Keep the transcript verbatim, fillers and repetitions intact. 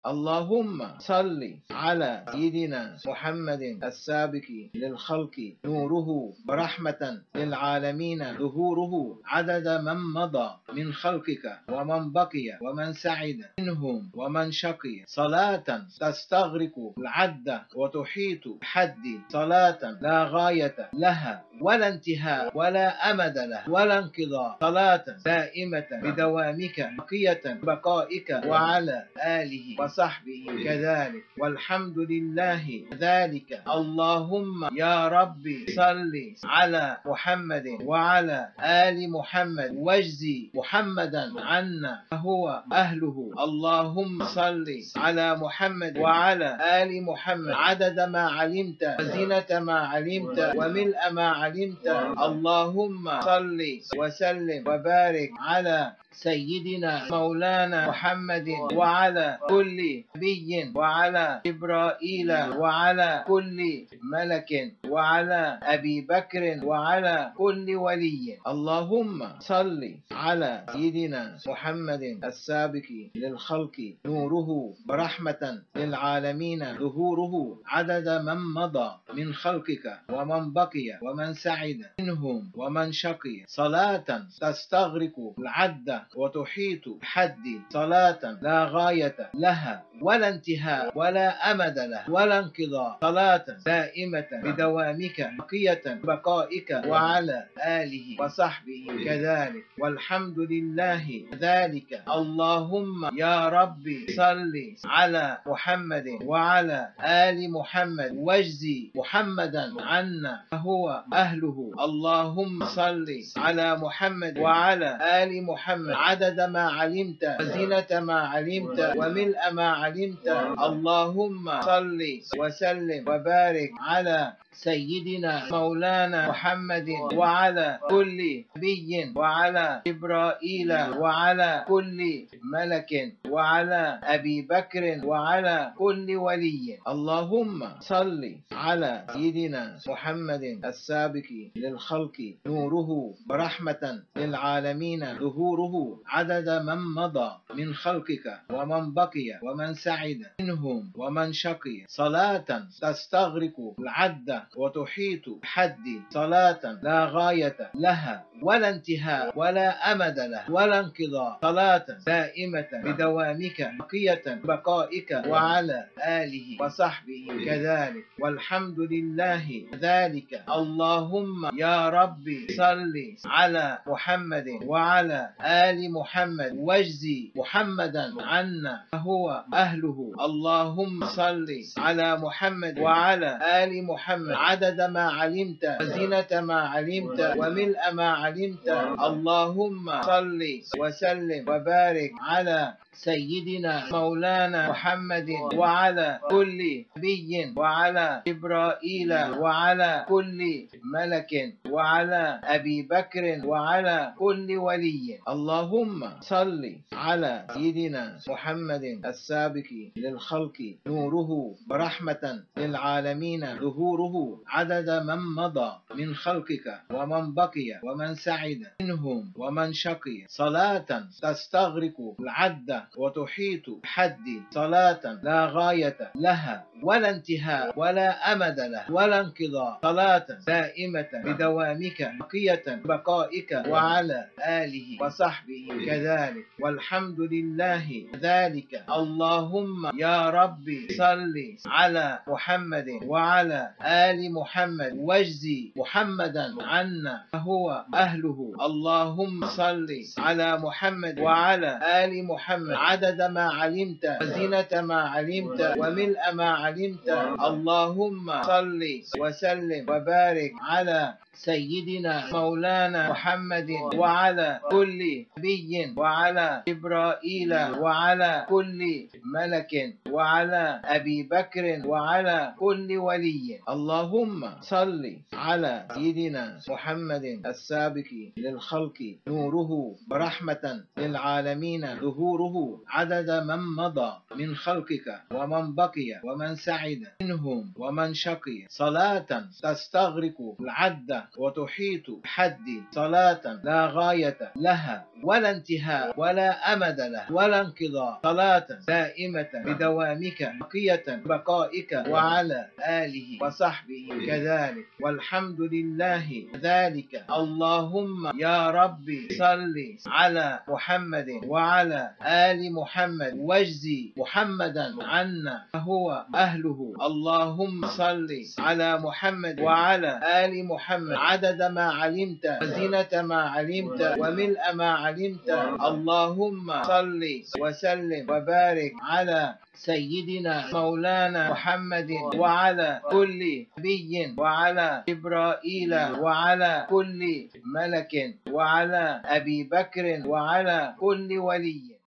اللهم صل على سيدنا محمد السابق للخلق نوره ورحمة للعالمين ظهوره عدد من مضى من خلقك ومن بقي ومن سعد منهم ومن شقي صلاة تستغرق العد وتحيط بحد صلاة لا غاية لها ولا انتهاء ولا أمد له ولا انقضاء صلاة دائمة بدوامك بقية بقائك وعلى آله وصحبه كذلك والحمد لله ذلك. اللهم يا ربي صل على محمد وعلى آل محمد واجزي محمدا عنا فهو أهله. اللهم صل على محمد وعلى آل محمد عدد ما علمت وزنة ما علمت وملء ما علمت. اللهم صل وسلم وبارك على سيدنا مولانا محمد وعلى كل نبي وعلى جبرائيل وعلى كل ملك وعلى أبي بكر وعلى كل ولي. اللهم صل على سيدنا محمد السابق للخلق نوره ورحمة للعالمين ظهوره عدد من مضى من خلقك ومن بقي ومن سعد منهم ومن شقي صلاة تستغرق العد وتحيط بحد صلاة لا غاية لها ولا انتهاء ولا أمد له ولا انقضاء صلاة دائمة بدوامك بقية بقائك وعلى آله وصحبه كذلك والحمد لله ذلك. اللهم يا ربي صل على محمد وعلى آل محمد واجزي محمدا عنا فهو أهله. اللهم صل على محمد وعلى آل محمد عدد ما علمت وزنة ما علمت وملء ما علمت. اللهم صل وسلم وبارك على سيدنا مولانا محمد وعلى كل نبي وعلى جبرائيل وعلى كل ملك وعلى أبي بكر وعلى كل ولي. اللهم صل على سيدنا محمد السابق للخلق نوره ورحمة للعالمين ظهوره عدد من مضى من خلقك ومن بقي ومن سعد منهم ومن شقي صلاة تستغرق العد وتحيط بحد صلاة لا غاية لها ولا انتهاء ولا أمد له ولا انقضاء صلاة دائمة بدوامك بقية بقائك وعلى آله وصحبه كذلك والحمد لله ذلك. اللهم يا ربي صل على محمد وعلى آل محمد واجزي محمدا عنا فهو أهله. اللهم صل على محمد وعلى آل محمد عدد ما علمت وزنة ما علمت وملء ما علمت. اللهم صل وسلم وبارك على سيدنا مولانا محمد وعلى كل نبي وعلى جبرائيل وعلى كل ملك وعلى أبي بكر وعلى كل ولي. اللهم صل على سيدنا محمد السابق للخلق نوره ورحمة للعالمين ظهوره عدد من مضى من خلقك ومن بقي ومن سعد منهم ومن شقي صلاة تستغرق العد وتحيط بحد صلاة لا غاية لها ولا انتهاء ولا أمد له ولا انقضاء صلاة دائمة بدوامك بقية بقائك وعلى آله وصحبه كذلك والحمد لله ذلك. اللهم يا ربي صل على محمد وعلى آل محمد واجزي محمدا عنا فهو أهله. اللهم صل على محمد وعلى آل محمد عدد ما علمت وزنة ما علمت وملء ما علمت. اللهم صل وسلم وبارك على سيدنا مولانا محمد وعلى كل نبي وعلى جبرائيل وعلى كل ملك وعلى أبي بكر وعلى كل ولي. اللهم صل على سيدنا محمد السابق للخلق نوره ورحمة للعالمين ظهوره عدد من مضى من خلقك ومن بقي ومن سعد منهم ومن شقي صلاة تستغرق العد كاملة وتحيط بحد صلاة لا غاية لها ولا انتهاء ولا أمد لها ولا انقضاء، صلاة دائمة بدوامك بقية بقائك، وعلى آله وصحبه كذلك، والحمد لله ذلك. اللهم يا ربي صل على محمد وعلى آل محمد واجزي محمدا عنا فهو أهله. اللهم صل على محمد وعلى آل محمد عدد ما علمت وزنة ما علمت وملء ما علمت. اللهم صل وسلم وبارك على سيدنا مولانا محمد وعلى كل نبي وعلى جبرائيل وعلى كل ملك وعلى أبي بكر وعلى كل ولي.